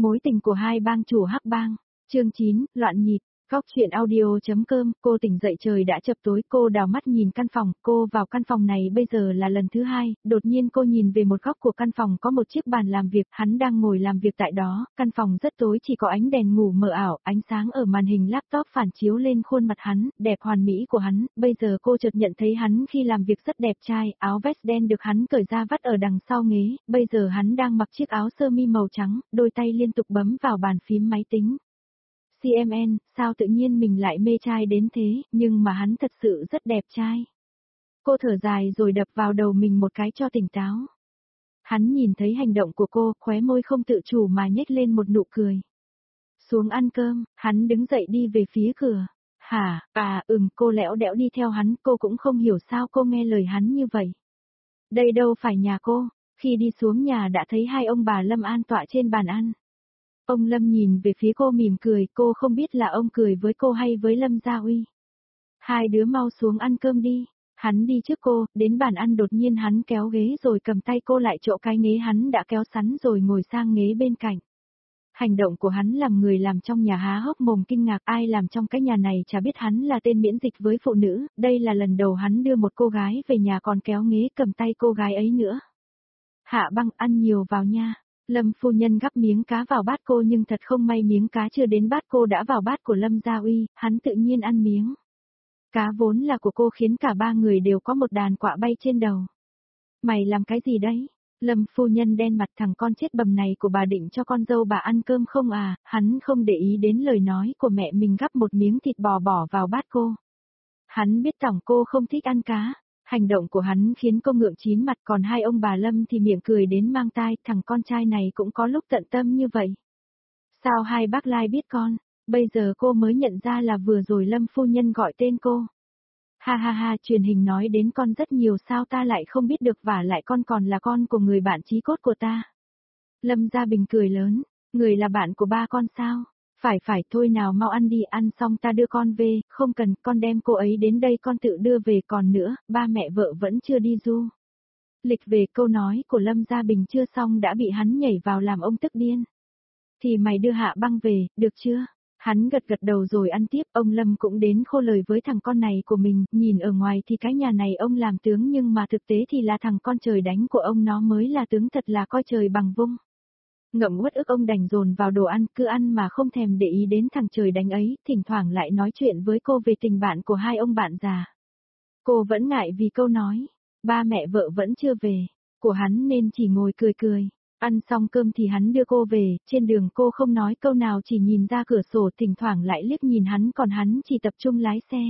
Mối tình của hai bang chủ Hắc Bang, chương 9, loạn nhịp. Góc truyện audio.com, cô tỉnh dậy trời đã chập tối, cô đào mắt nhìn căn phòng, cô vào căn phòng này bây giờ là lần thứ hai, đột nhiên cô nhìn về một góc của căn phòng có một chiếc bàn làm việc, hắn đang ngồi làm việc tại đó, căn phòng rất tối chỉ có ánh đèn ngủ mờ ảo, ánh sáng ở màn hình laptop phản chiếu lên khuôn mặt hắn, đẹp hoàn mỹ của hắn, bây giờ cô chợt nhận thấy hắn khi làm việc rất đẹp trai, áo vest đen được hắn cởi ra vắt ở đằng sau ghế, bây giờ hắn đang mặc chiếc áo sơ mi màu trắng, đôi tay liên tục bấm vào bàn phím máy tính. CMN, sao tự nhiên mình lại mê trai đến thế, nhưng mà hắn thật sự rất đẹp trai. Cô thở dài rồi đập vào đầu mình một cái cho tỉnh táo. Hắn nhìn thấy hành động của cô, khóe môi không tự chủ mà nhếch lên một nụ cười. Xuống ăn cơm, hắn đứng dậy đi về phía cửa. Hả, cô lẽo đẽo đi theo hắn, cô cũng không hiểu sao cô nghe lời hắn như vậy. Đây đâu phải nhà cô, khi đi xuống nhà đã thấy hai ông bà Lâm an tọa trên bàn ăn. Ông Lâm nhìn về phía cô mỉm cười, cô không biết là ông cười với cô hay với Lâm Gia Uy. Hai đứa mau xuống ăn cơm đi. Hắn đi trước cô, đến bàn ăn đột nhiên hắn kéo ghế rồi cầm tay cô lại chỗ cái ghế hắn đã kéo sẵn rồi ngồi sang ghế bên cạnh. Hành động của hắn làm người làm trong nhà há hốc mồm kinh ngạc, ai làm trong cái nhà này chả biết hắn là tên miễn dịch với phụ nữ, đây là lần đầu hắn đưa một cô gái về nhà còn kéo ghế cầm tay cô gái ấy nữa. Hạ Băng, ăn nhiều vào nha. Lâm phu nhân gắp miếng cá vào bát cô nhưng thật không may miếng cá chưa đến bát cô đã vào bát của Lâm Gia Uy, hắn tự nhiên ăn miếng. Cá vốn là của cô khiến cả ba người đều có một đàn quạ bay trên đầu. Mày làm cái gì đấy? Lâm phu nhân đen mặt, thằng con chết bầm này của bà định cho con dâu bà ăn cơm không à, hắn không để ý đến lời nói của mẹ mình gắp một miếng thịt bò bỏ vào bát cô. Hắn biết tổng cô không thích ăn cá. Hành động của hắn khiến cô ngượng chín mặt, còn hai ông bà Lâm thì miệng cười đến mang tai, thằng con trai này cũng có lúc tận tâm như vậy. Sao hai bác Lai biết con, bây giờ cô mới nhận ra là vừa rồi Lâm phu nhân gọi tên cô. Ha ha ha, truyền hình nói đến con rất nhiều sao ta lại không biết được, vả lại con còn là con của người bạn chí cốt của ta. Lâm Gia Bình cười lớn, người là bạn của ba con sao? Phải thôi nào mau ăn đi, ăn xong ta đưa con về, không cần, con đem cô ấy đến đây con tự đưa về, còn nữa, ba mẹ vợ vẫn chưa đi du. Lịch về, câu nói của Lâm Gia Bình chưa xong đã bị hắn nhảy vào làm ông tức điên. Thì mày đưa Hạ Băng về, được chưa? Hắn gật gật đầu rồi ăn tiếp, ông Lâm cũng đến khô lời với thằng con này của mình, nhìn ở ngoài thì cái nhà này ông làm tướng nhưng mà thực tế thì là thằng con trời đánh của ông nó mới là tướng, thật là coi trời bằng vung. Ngậm uất ức ông đành dồn vào đồ ăn, cứ ăn mà không thèm để ý đến thằng trời đánh ấy, thỉnh thoảng lại nói chuyện với cô về tình bạn của hai ông bạn già. Cô vẫn ngại vì câu nói, ba mẹ vợ vẫn chưa về, của hắn nên chỉ ngồi cười cười. Ăn xong cơm thì hắn đưa cô về, trên đường cô không nói câu nào chỉ nhìn ra cửa sổ, thỉnh thoảng lại liếc nhìn hắn, còn hắn chỉ tập trung lái xe.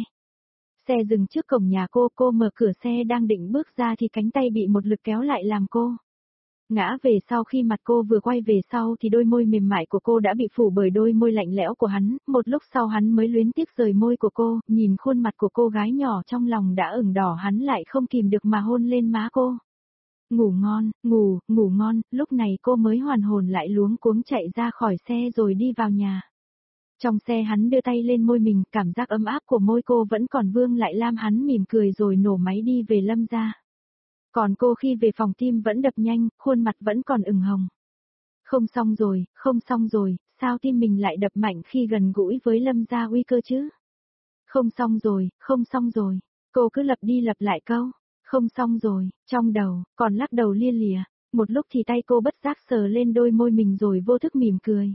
Xe dừng trước cổng nhà cô mở cửa xe đang định bước ra thì cánh tay bị một lực kéo lại làm cô ngã về sau. Khi mặt cô vừa quay về sau thì đôi môi mềm mại của cô đã bị phủ bởi đôi môi lạnh lẽo của hắn, một lúc sau hắn mới luyến tiếc rời môi của cô, nhìn khuôn mặt của cô gái nhỏ trong lòng đã ửng đỏ, hắn lại không kìm được mà hôn lên má cô. Ngủ ngon, ngủ ngon, lúc này cô mới hoàn hồn lại luống cuống chạy ra khỏi xe rồi đi vào nhà. Trong xe hắn đưa tay lên môi mình, cảm giác ấm áp của môi cô vẫn còn vương lại làm hắn mỉm cười rồi nổ máy đi về Lâm gia. Còn cô khi về phòng tim vẫn đập nhanh, khuôn mặt vẫn còn ửng hồng. Không xong rồi, sao tim mình lại đập mạnh khi gần gũi với Lâm Gia Uy cơ chứ? Không xong rồi, cô cứ lặp đi lặp lại câu, không xong rồi, trong đầu, còn lắc đầu lia lịa, một lúc thì tay cô bất giác sờ lên đôi môi mình rồi vô thức mỉm cười.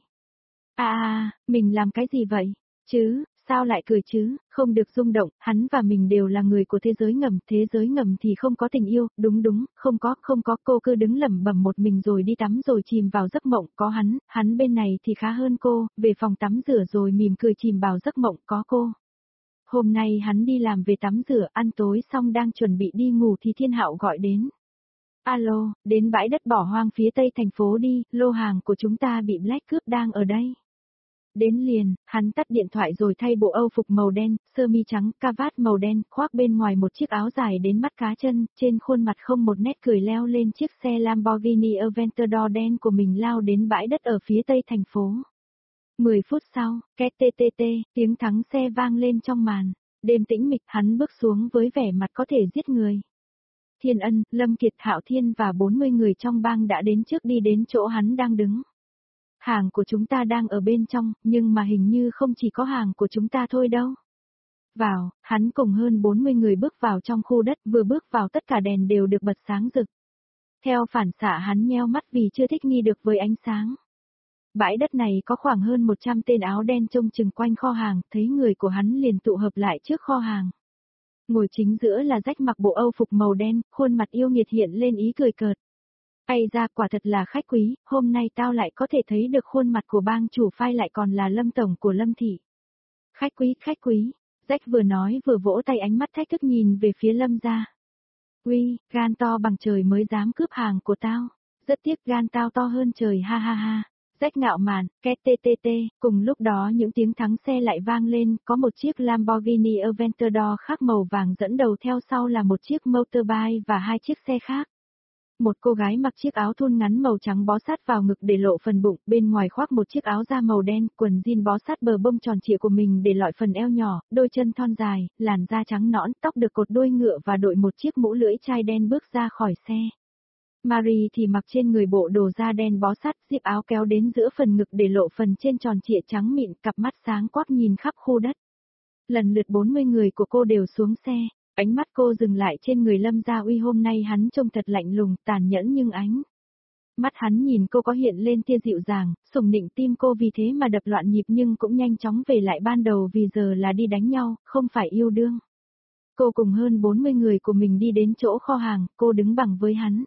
Mình làm cái gì vậy? Chứ, sao lại cười chứ, không được rung động, hắn và mình đều là người của thế giới ngầm thì không có tình yêu, đúng, không có, cô cứ đứng lẩm bẩm một mình rồi đi tắm rồi chìm vào giấc mộng, có hắn bên này thì khá hơn cô, về phòng tắm rửa rồi mỉm cười chìm vào giấc mộng, có cô. Hôm nay hắn đi làm về tắm rửa, ăn tối xong đang chuẩn bị đi ngủ thì Thiên Hạo gọi đến. Alo, đến bãi đất bỏ hoang phía tây thành phố đi, lô hàng của chúng ta bị Black cướp đang ở đây. Đến liền, hắn tắt điện thoại rồi thay bộ âu phục màu đen, sơ mi trắng, cà vạt màu đen, khoác bên ngoài một chiếc áo dài đến mắt cá chân, trên khuôn mặt không một nét cười leo lên chiếc xe Lamborghini Aventador đen của mình lao đến bãi đất ở phía tây thành phố. 10 phút sau, két TTT, tiếng thắng xe vang lên trong màn. Đêm tĩnh mịch, hắn bước xuống với vẻ mặt có thể giết người. Thiên Ân, Lâm Kiệt, Hạo Thiên và 40 người trong bang đã đến trước, đi đến chỗ hắn đang đứng. Hàng của chúng ta đang ở bên trong, nhưng mà hình như không chỉ có hàng của chúng ta thôi đâu. Vào, hắn cùng hơn 40 người bước vào trong khu đất, vừa bước vào tất cả đèn đều được bật sáng rực. Theo phản xạ hắn nheo mắt vì chưa thích nghi được với ánh sáng. Bãi đất này có khoảng hơn 100 tên áo đen trông chừng quanh kho hàng, thấy người của hắn liền tụ hợp lại trước kho hàng. Ngồi chính giữa là Rách mặc bộ âu phục màu đen, khuôn mặt yêu nghiệt hiện lên ý cười cợt. Ây ra quả thật là khách quý, hôm nay tao lại có thể thấy được khuôn mặt của bang chủ phai lại còn là Lâm Tổng của Lâm Thị. Khách quý, Rách vừa nói vừa vỗ tay ánh mắt thách thức nhìn về phía Lâm gia. Uy, gan to bằng trời mới dám cướp hàng của tao. Rất tiếc gan tao to hơn trời ha ha ha. Rách ngạo mạn, két tê tê tê, cùng lúc đó những tiếng thắng xe lại vang lên, có một chiếc Lamborghini Aventador khác màu vàng dẫn đầu theo sau là một chiếc motorbike và hai chiếc xe khác. Một cô gái mặc chiếc áo thun ngắn màu trắng bó sát vào ngực để lộ phần bụng, bên ngoài khoác một chiếc áo da màu đen, quần jean bó sát bờ bông tròn trịa của mình để lọi phần eo nhỏ, đôi chân thon dài, làn da trắng nõn, tóc được cột đuôi ngựa và đội một chiếc mũ lưỡi chai đen bước ra khỏi xe. Marie thì mặc trên người bộ đồ da đen bó sát, zip áo kéo đến giữa phần ngực để lộ phần trên tròn trịa trắng mịn, cặp mắt sáng quắc nhìn khắp khu đất. Lần lượt 40 người của cô đều xuống xe. Ánh mắt cô dừng lại trên người Lâm Gia Uy, hôm nay hắn trông thật lạnh lùng, tàn nhẫn nhưng ánh. Mắt hắn nhìn cô có hiện lên tia dịu dàng, sủng nịnh tim cô vì thế mà đập loạn nhịp nhưng cũng nhanh chóng về lại ban đầu vì giờ là đi đánh nhau, không phải yêu đương. Cô cùng hơn 40 người của mình đi đến chỗ kho hàng, cô đứng bằng với hắn.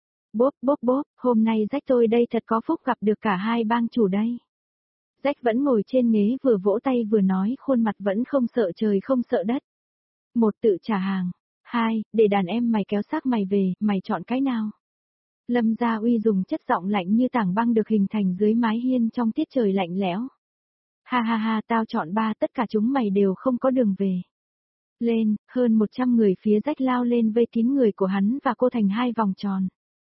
Bốp, hôm nay Rách tôi đây thật có phúc gặp được cả hai bang chủ đây. Rách vẫn ngồi trên ghế vừa vỗ tay vừa nói, khuôn mặt vẫn không sợ trời không sợ đất. Một, tự trả hàng. 2, để đàn em mày kéo xác mày về, mày chọn cái nào? Lâm Gia Uy dùng chất giọng lạnh như tảng băng được hình thành dưới mái hiên trong tiết trời lạnh lẽo. Ha ha ha, tao chọn 3, tất cả chúng mày đều không có đường về. Lên, hơn 100 người phía Rách lao lên vây kín người của hắn và cô thành hai vòng tròn.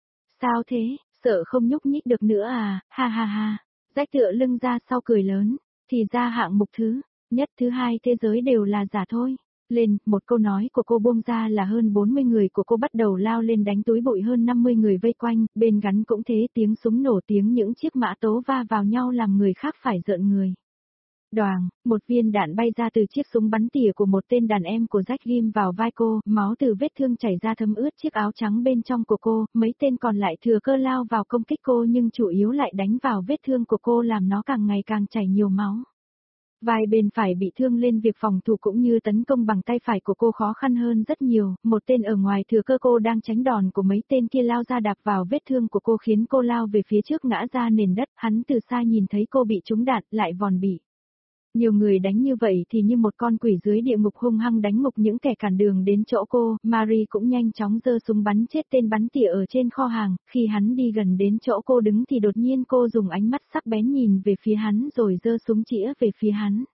Sao thế, sợ không nhúc nhích được nữa à, ha ha ha. Rách tựa lưng ra sau cười lớn, thì ra hạng mục thứ nhất thứ hai thế giới đều là giả thôi. Lên, một câu nói của cô buông ra là hơn 40 người của cô bắt đầu lao lên đánh túi bụi, hơn 50 người vây quanh, bên gắn cũng thế, tiếng súng nổ, tiếng những chiếc mã tấu va vào nhau làm người khác phải rợn người. Đoàng, một viên đạn bay ra từ chiếc súng bắn tỉa của một tên đàn em của Jack ghim vào vai cô, máu từ vết thương chảy ra thấm ướt chiếc áo trắng bên trong của cô, mấy tên còn lại thừa cơ lao vào công kích cô nhưng chủ yếu lại đánh vào vết thương của cô làm nó càng ngày càng chảy nhiều máu. Vai bên phải bị thương lên, việc phòng thủ cũng như tấn công bằng tay phải của cô khó khăn hơn rất nhiều, một tên ở ngoài thừa cơ cô đang tránh đòn của mấy tên kia lao ra đạp vào vết thương của cô khiến cô lao về phía trước ngã ra nền đất, hắn từ xa nhìn thấy cô bị trúng đạn lại vòn bị. Nhiều người đánh như vậy thì như một con quỷ dưới địa ngục hung hăng đánh ngục những kẻ cản đường đến chỗ cô, Marie cũng nhanh chóng giơ súng bắn chết tên bắn tỉa ở trên kho hàng, khi hắn đi gần đến chỗ cô đứng thì đột nhiên cô dùng ánh mắt sắc bén nhìn về phía hắn rồi giơ súng chĩa về phía hắn.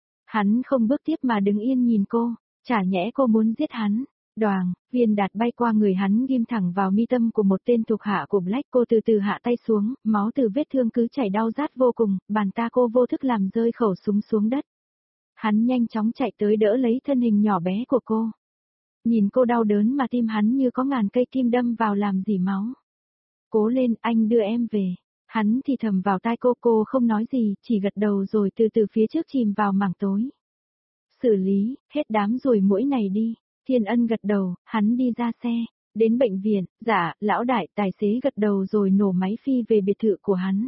Hắn không bước tiếp mà đứng yên nhìn cô, chả nhẽ cô muốn giết hắn. Đoàng, viên đạn bay qua người hắn ghim thẳng vào mi tâm của một tên thuộc hạ của Black, cô từ từ hạ tay xuống, máu từ vết thương cứ chảy đau rát vô cùng, bàn ta cô vô thức làm rơi khẩu súng xuống đất. Hắn nhanh chóng chạy tới đỡ lấy thân hình nhỏ bé của cô. Nhìn cô đau đớn mà tim hắn như có ngàn cây kim đâm vào làm dỉ máu. Cố lên, anh đưa em về. Hắn thì thầm vào tai cô không nói gì, chỉ gật đầu rồi từ từ phía trước chìm vào mảng tối. Xử lý, hết đám ruồi muỗi này đi. Thiên Ân gật đầu, hắn đi ra xe, đến bệnh viện, dạ, lão đại, tài xế gật đầu rồi nổ máy phi về biệt thự của hắn.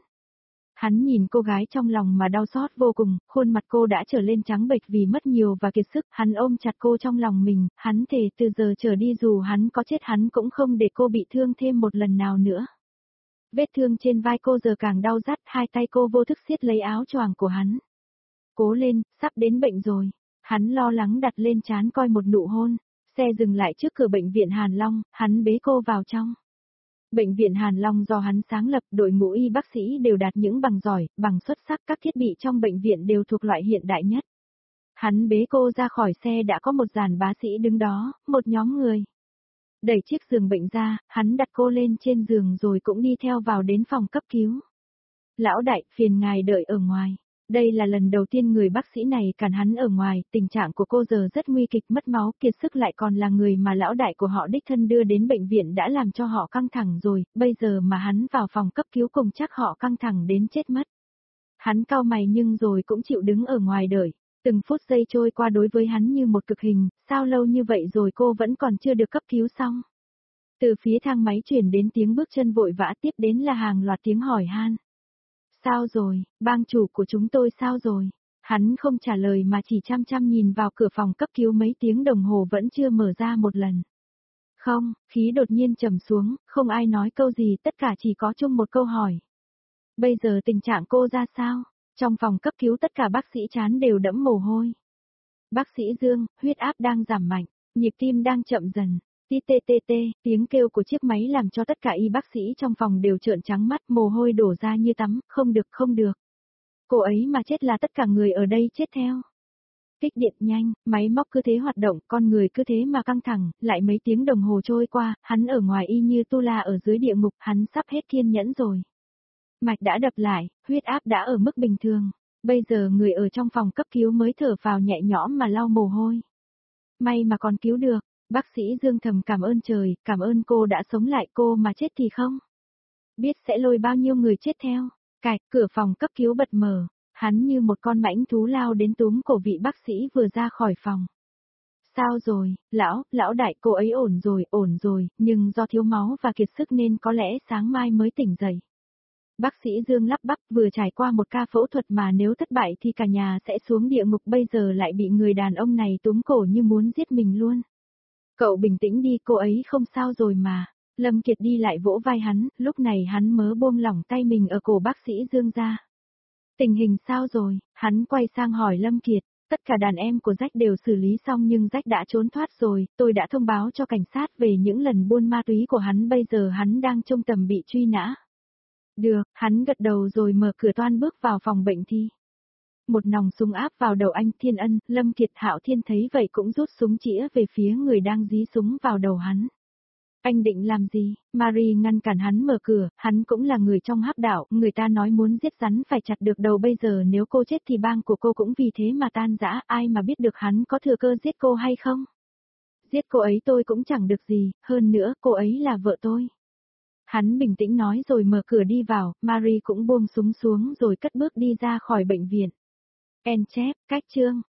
Hắn nhìn cô gái trong lòng mà đau xót vô cùng, khuôn mặt cô đã trở lên trắng bệch vì mất nhiều và kiệt sức, hắn ôm chặt cô trong lòng mình, hắn thề từ giờ trở đi dù hắn có chết hắn cũng không để cô bị thương thêm một lần nào nữa. Vết thương trên vai cô giờ càng đau rát, hai tay cô vô thức siết lấy áo choàng của hắn. Cố lên, sắp đến bệnh rồi. Hắn lo lắng đặt lên trán coi một nụ hôn. Xe dừng lại trước cửa bệnh viện Hàn Long, hắn bế cô vào trong. Bệnh viện Hàn Long do hắn sáng lập, đội ngũ y bác sĩ đều đạt những bằng giỏi, bằng xuất sắc, các thiết bị trong bệnh viện đều thuộc loại hiện đại nhất. Hắn bế cô ra khỏi xe đã có một dàn bác sĩ đứng đó, một nhóm người. Đẩy chiếc giường bệnh ra, hắn đặt cô lên trên giường rồi cũng đi theo vào đến phòng cấp cứu. Lão đại, phiền ngài đợi ở ngoài. Đây là lần đầu tiên người bác sĩ này cản hắn ở ngoài, tình trạng của cô giờ rất nguy kịch, mất máu, kiệt sức, lại còn là người mà lão đại của họ đích thân đưa đến bệnh viện đã làm cho họ căng thẳng rồi, bây giờ mà hắn vào phòng cấp cứu cùng chắc họ căng thẳng đến chết mất. Hắn cau mày nhưng rồi cũng chịu đứng ở ngoài đợi. Từng phút giây trôi qua đối với hắn như một cực hình, sao lâu như vậy rồi cô vẫn còn chưa được cấp cứu xong. Từ phía thang máy chuyển đến tiếng bước chân vội vã, tiếp đến là hàng loạt tiếng hỏi han. Sao rồi, bang chủ của chúng tôi sao rồi? Hắn không trả lời mà chỉ chăm chăm nhìn vào cửa phòng cấp cứu mấy tiếng đồng hồ vẫn chưa mở ra một lần. Không, khí đột nhiên trầm xuống, không ai nói câu gì, tất cả chỉ có chung một câu hỏi. Bây giờ tình trạng cô ra sao? Trong phòng cấp cứu tất cả bác sĩ trán đều đẫm mồ hôi. Bác sĩ Dương, huyết áp đang giảm mạnh, nhịp tim đang chậm dần. TTTT, tiếng kêu của chiếc máy làm cho tất cả y bác sĩ trong phòng đều trợn trắng mắt, mồ hôi đổ ra như tắm, không được không được. Cô ấy mà chết là tất cả người ở đây chết theo. Kích điện nhanh, máy móc cứ thế hoạt động, con người cứ thế mà căng thẳng, lại mấy tiếng đồng hồ trôi qua, hắn ở ngoài y như tu la ở dưới địa ngục, hắn sắp hết kiên nhẫn rồi. Mạch đã đập lại, huyết áp đã ở mức bình thường. Bây giờ người ở trong phòng cấp cứu mới thở vào nhẹ nhõm mà lau mồ hôi. May mà còn cứu được, bác sĩ Dương thầm cảm ơn trời, cảm ơn cô đã sống lại, cô mà chết thì không. Biết sẽ lôi bao nhiêu người chết theo. Cạch, cửa phòng cấp cứu bật mở, hắn như một con mãnh thú lao đến túm cổ vị bác sĩ vừa ra khỏi phòng. Sao rồi, lão đại, cô ấy ổn rồi, nhưng do thiếu máu và kiệt sức nên có lẽ sáng mai mới tỉnh dậy. Bác sĩ Dương lắp bắp, vừa trải qua một ca phẫu thuật mà nếu thất bại thì cả nhà sẽ xuống địa ngục, bây giờ lại bị người đàn ông này túm cổ như muốn giết mình luôn. Cậu bình tĩnh đi, cô ấy không sao rồi mà. Lâm Kiệt đi lại vỗ vai hắn, lúc này hắn mới buông lỏng tay mình ở cổ bác sĩ Dương ra. Tình hình sao rồi? Hắn quay sang hỏi Lâm Kiệt. Tất cả đàn em của Jack đều xử lý xong nhưng Jack đã trốn thoát rồi, tôi đã thông báo cho cảnh sát về những lần buôn ma túy của hắn, bây giờ hắn đang trong tầm bị truy nã. Được, hắn gật đầu rồi mở cửa toan bước vào phòng bệnh thi. Một nòng súng áp vào đầu anh Thiên Ân, Lâm Kiệt Hạo Thiên thấy vậy cũng rút súng chĩa về phía người đang dí súng vào đầu hắn. Anh định làm gì? Marie ngăn cản hắn mở cửa, hắn cũng là người trong hắc đạo, người ta nói muốn giết rắn phải chặt được đầu, bây giờ nếu cô chết thì bang của cô cũng vì thế mà tan rã, ai mà biết được hắn có thừa cơ giết cô hay không? Giết cô ấy tôi cũng chẳng được gì, hơn nữa cô ấy là vợ tôi. Hắn bình tĩnh nói rồi mở cửa đi vào, Marie cũng buông súng xuống rồi cất bước đi ra khỏi bệnh viện. En chép, cách chương.